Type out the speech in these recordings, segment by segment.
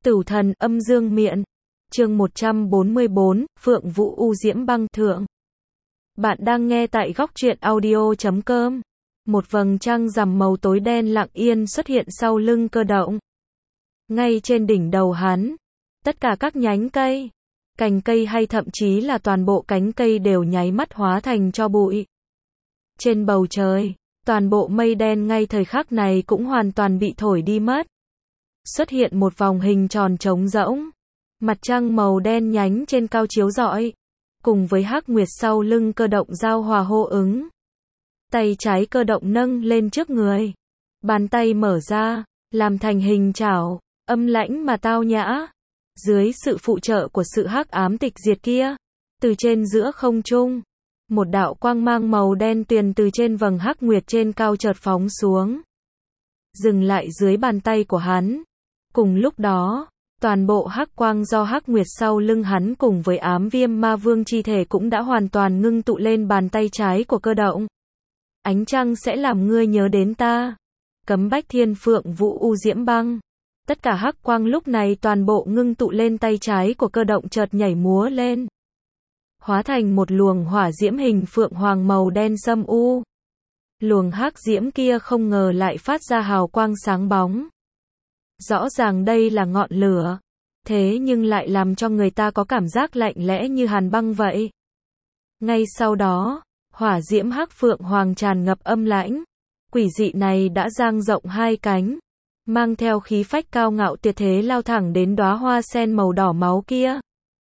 Tửu thần âm dương miện. Chương 144, Phượng Vũ U Diễm Băng Thượng. Bạn đang nghe tại góc truyện audio.com. Một vầng trăng rằm màu tối đen lặng yên xuất hiện sau lưng Cơ Động. Ngay trên đỉnh đầu hắn, tất cả các nhánh cây, cành cây hay thậm chí là toàn bộ cánh cây đều nháy mắt hóa thành tro bụi. Trên bầu trời, toàn bộ mây đen ngay thời khắc này cũng hoàn toàn bị thổi đi mất. Xuất hiện một vòng hình tròn trống rỗng. Mặt trăng màu đen nhánh trên cao chiếu rọi, cùng với hắc nguyệt sau lưng Cơ Động giao hòa hô ứng. Tay trái Cơ Động nâng lên trước người, bàn tay mở ra, làm thành hình chảo, âm lãnh mà tao nhã. Dưới sự phụ trợ của sự hắc ám tịch diệt kia, từ trên giữa không trung, một đạo quang mang màu đen tuyền từ trên vầng hắc nguyệt trên cao chợt phóng xuống, dừng lại dưới bàn tay của hắn. Cùng lúc đó, toàn bộ hắc quang do hắc nguyệt sau lưng hắn cùng với ám viêm ma vương chi thể cũng đã hoàn toàn ngưng tụ lên bàn tay trái của Cơ Động. Ánh trăng sẽ làm ngươi nhớ đến ta. Cấm bách thiên phượng vũ u diễm băng. Tất cả hắc quang lúc này toàn bộ ngưng tụ lên tay trái của Cơ Động chợt nhảy múa lên, hóa thành một luồng hỏa diễm hình phượng hoàng màu đen sâm u. Luồng hắc diễm kia không ngờ lại phát ra hào quang sáng bóng. Rõ ràng đây là ngọn lửa, thế nhưng lại làm cho người ta có cảm giác lạnh lẽ như hàn băng vậy. Ngay sau đó, hỏa diễm hắc phượng hoàng tràn ngập âm lãnh, quỷ dị này đã dang rộng hai cánh, mang theo khí phách cao ngạo tuyệt thế lao thẳng đến đóa hoa sen màu đỏ máu kia.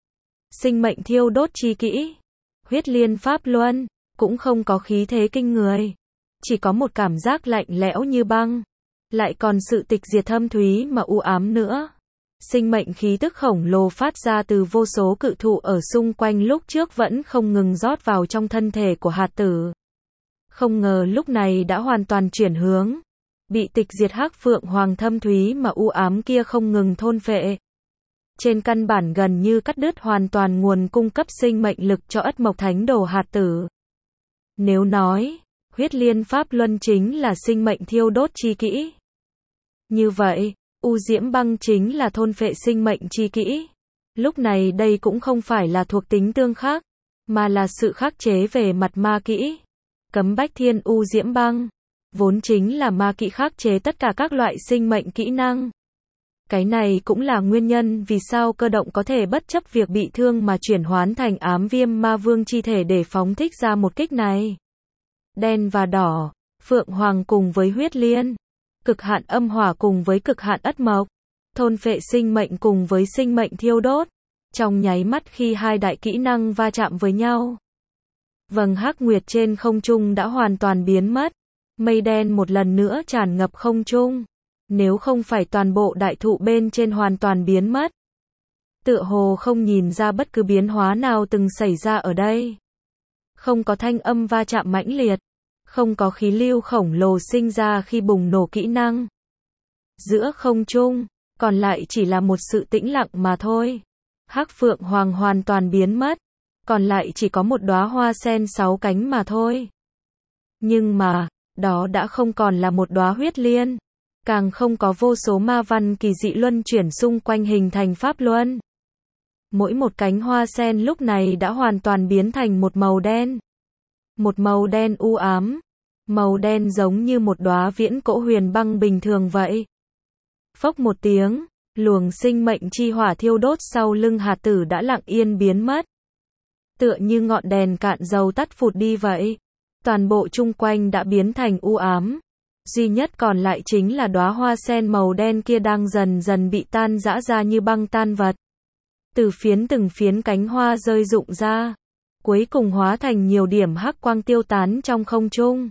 Sinh mệnh thiêu đốt chi kỹ, huyết liên pháp luân, cũng không có khí thế kinh người, chỉ có một cảm giác lạnh lẽo như băng, lại còn sự tịch diệt thâm thúy mà u ám nữa. Sinh mệnh khí tức khổng lồ phát ra từ vô số cự thụ ở xung quanh lúc trước vẫn không ngừng rót vào trong thân thể của hạt tử. Không ngờ lúc này đã hoàn toàn chuyển hướng, bị tịch diệt hắc phượng hoàng thâm thúy mà u ám kia không ngừng thôn phệ. Trên căn bản gần như cắt đứt hoàn toàn nguồn cung cấp sinh mệnh lực cho Ất Mộc Thánh Đồ hạt tử. Nếu nói, huyết liên pháp luân chính là sinh mệnh thiêu đốt chi kỹ, như vậy, u diễm băng chính là thôn phệ sinh mệnh chi kỹ. Lúc này đây cũng không phải là thuộc tính tương khắc, mà là sự khắc chế về mặt ma kỹ. Cấm bách thiên u diễm băng, vốn chính là ma kỹ khắc chế tất cả các loại sinh mệnh kỹ năng. Cái này cũng là nguyên nhân vì sao Cơ Động có thể bất chấp việc bị thương mà chuyển hoán thành ám viêm ma vương chi thể để phóng thích ra một kích này. Đen và đỏ, phượng hoàng cùng với huyết liên, cực hạn âm hỏa cùng với cực hạn ất mộc, thôn phệ sinh mệnh cùng với sinh mệnh thiêu đốt. Trong nháy mắt khi hai đại kỹ năng va chạm với nhau, vầng hắc nguyệt trên không trung đã hoàn toàn biến mất, mây đen một lần nữa tràn ngập không trung. Nếu không phải toàn bộ đại thụ bên trên hoàn toàn biến mất, tựa hồ không nhìn ra bất cứ biến hóa nào từng xảy ra ở đây. Không có thanh âm va chạm mãnh liệt, không có khí lưu khổng lồ sinh ra khi bùng nổ kỹ năng. Giữa không trung, còn lại chỉ là một sự tĩnh lặng mà thôi. Hắc phượng hoàng hoàn toàn biến mất, còn lại chỉ có một đóa hoa sen 6 cánh mà thôi. Nhưng mà, đó đã không còn là một đóa huyết liên, càng không có vô số ma văn kỳ dị luân chuyển xung quanh hình thành pháp luân. Mỗi một cánh hoa sen lúc này đã hoàn toàn biến thành một màu đen. Một màu đen u ám, màu đen giống như một đóa viễn cổ huyền băng bình thường vậy. Phốc một tiếng, luồng sinh mệnh chi hỏa thiêu đốt sau lưng hạt tử đã lặng yên biến mất. Tựa như ngọn đèn cạn dầu tắt phụt đi vậy. Toàn bộ chung quanh đã biến thành u ám. Duy nhất còn lại chính là đóa hoa sen màu đen kia đang dần dần bị tan rã ra như băng tan vật. Từ từng phiến cánh hoa rơi rụng ra, cuối cùng hóa thành nhiều điểm hắc quang tiêu tán trong không trung.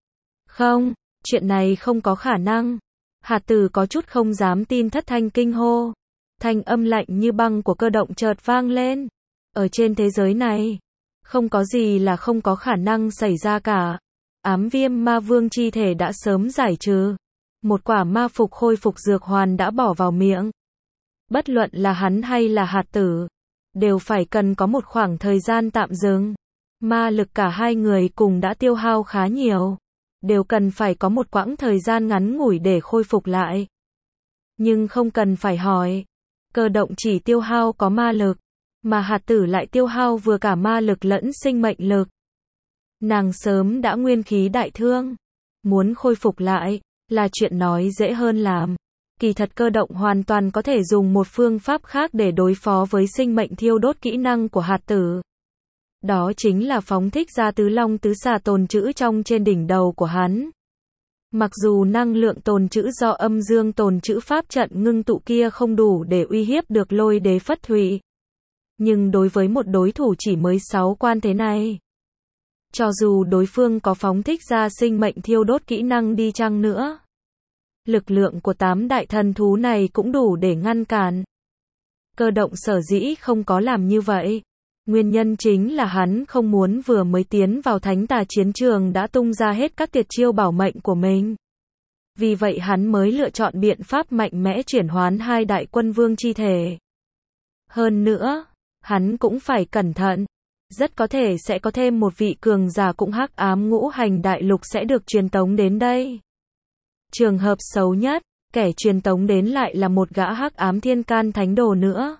Không, chuyện này không có khả năng. Hạt tử có chút không dám tin, thất thanh kinh hô. Thanh âm lạnh như băng của Cơ Động chợt vang lên. Ở trên thế giới này, không có gì là không có khả năng xảy ra cả. Ám viêm ma vương chi thể đã sớm giải trừ. Một quả ma phục khôi phục dược hoàn đã bỏ vào miệng. Bất luận là hắn hay là hạt tử, đều phải cần có một khoảng thời gian tạm dừng. Ma lực cả hai người cùng đã tiêu hao khá nhiều, đều cần phải có một quãng thời gian ngắn ngủi để khôi phục lại. Nhưng không cần phải hỏi, Cơ động chỉ tiêu hao có ma lực, mà hạt tử lại tiêu hao vừa cả ma lực lẫn sinh mệnh lực. Nàng sớm đã nguyên khí đại thương, muốn khôi phục lại, là chuyện nói dễ hơn làm. Kỳ thật cơ động hoàn toàn có thể dùng một phương pháp khác để đối phó với sinh mệnh thiêu đốt kỹ năng của hạt tử. Đó chính là phóng thích ra tứ long tứ xà tồn trữ trong trên đỉnh đầu của hắn. Mặc dù năng lượng tồn trữ do âm dương tồn trữ pháp trận ngưng tụ kia không đủ để uy hiếp được Lôi Đế Phất Thụy, nhưng đối với một đối thủ chỉ mới 6 quan thế này, cho dù đối phương có phóng thích ra sinh mệnh thiêu đốt kỹ năng đi chăng nữa, lực lượng của 8 đại thần thú này cũng đủ để ngăn cản. Cơ động sở dĩ không có làm như vậy, nguyên nhân chính là hắn không muốn vừa mới tiến vào thánh tà chiến trường đã tung ra hết các tuyệt chiêu bảo mệnh của mình. Vì vậy hắn mới lựa chọn biện pháp mạnh mẽ chuyển hoán 2 đại quân vương chi thể. Hơn nữa, hắn cũng phải cẩn thận, rất có thể sẽ có thêm một vị cường giả cũng hắc ám ngũ hành đại lục sẽ được truyền tống đến đây. Trường hợp xấu nhất, kẻ truyền tống đến lại là một gã hắc ám thiên can thánh đồ nữa.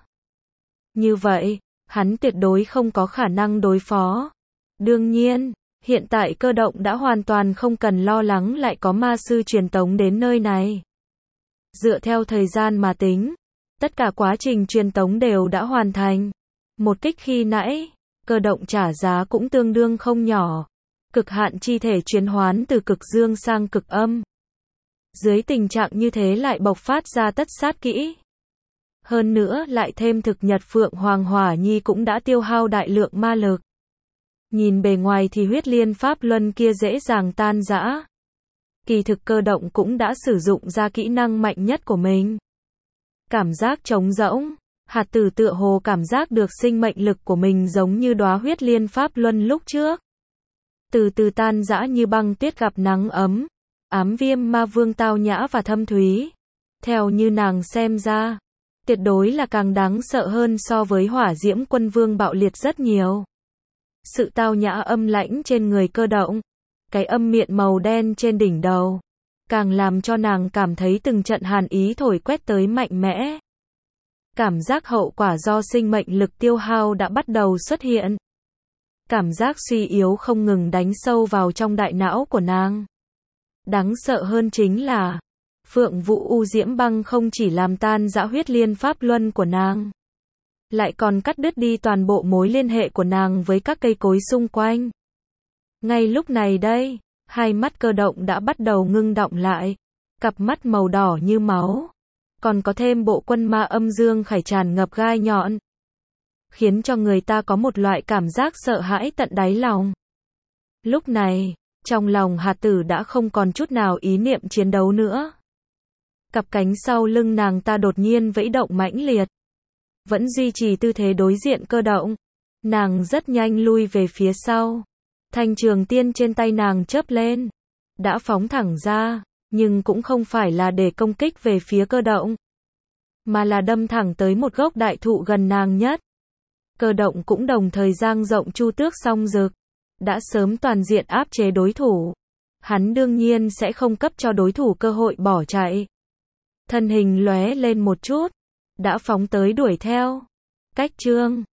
Như vậy, hắn tuyệt đối không có khả năng đối phó. Đương nhiên, hiện tại cơ động đã hoàn toàn không cần lo lắng lại có ma sư truyền tống đến nơi này. Dựa theo thời gian mà tính, tất cả quá trình truyền tống đều đã hoàn thành. Một kích khi nãy, cơ động trả giá cũng tương đương không nhỏ. Cực hạn chi thể chuyển hoán từ cực dương sang cực âm. Dưới tình trạng như thế lại bộc phát ra tất sát kỹ. Hơn nữa lại thêm thực nhật Phượng Hoàng Hỏa Nhi cũng đã tiêu hao đại lượng ma lực. Nhìn bề ngoài thì huyết liên pháp luân kia dễ dàng tan rã. Kỳ thực cơ động cũng đã sử dụng ra kỹ năng mạnh nhất của mình. Cảm giác trống rỗng, hạt tử tựa hồ cảm giác được sinh mệnh lực của mình giống như đóa huyết liên pháp luân lúc trước. Từ từ tan rã như băng tuyết gặp nắng ấm. Ám viêm ma vương tao nhã và thâm thúy. Theo như nàng xem ra, tuyệt đối là càng đáng sợ hơn so với hỏa diễm quân vương bạo liệt rất nhiều. Sự tao nhã âm lãnh trên người cơ động, cái âm miệng màu đen trên đỉnh đầu, càng làm cho nàng cảm thấy từng trận hàn ý thổi quét tới mạnh mẽ. Cảm giác hậu quả do sinh mệnh lực tiêu hao đã bắt đầu xuất hiện. Cảm giác suy yếu không ngừng đánh sâu vào trong đại não của nàng. Đáng sợ hơn chính là, Phượng Vũ U Diễm Băng không chỉ làm tan rã huyết liên pháp luân của nàng, lại còn cắt đứt đi toàn bộ mối liên hệ của nàng với các cây cối xung quanh. Ngay lúc này đây, hai mắt cơ động đã bắt đầu ngưng đọng lại, cặp mắt màu đỏ như máu, còn có thêm bộ quân ma âm dương khải tràn ngập gai nhọn, khiến cho người ta có một loại cảm giác sợ hãi tận đáy lòng. Lúc này, trong lòng hạt tử đã không còn chút nào ý niệm chiến đấu nữa. Cặp cánh sau lưng nàng ta đột nhiên vẫy động mãnh liệt. Vẫn duy trì tư thế đối diện cơ động. Nàng rất nhanh lui về phía sau. Thanh trường tiên trên tay nàng chớp lên. Đã phóng thẳng ra, nhưng cũng không phải là để công kích về phía cơ động, mà là đâm thẳng tới một gốc đại thụ gần nàng nhất. Cơ động cũng đồng thời dang rộng chu tước song rực. Đã sớm toàn diện áp chế đối thủ. Hắn đương nhiên sẽ không cấp cho đối thủ cơ hội bỏ chạy. Thân hình lóe lên một chút, đã phóng tới đuổi theo. Cách chương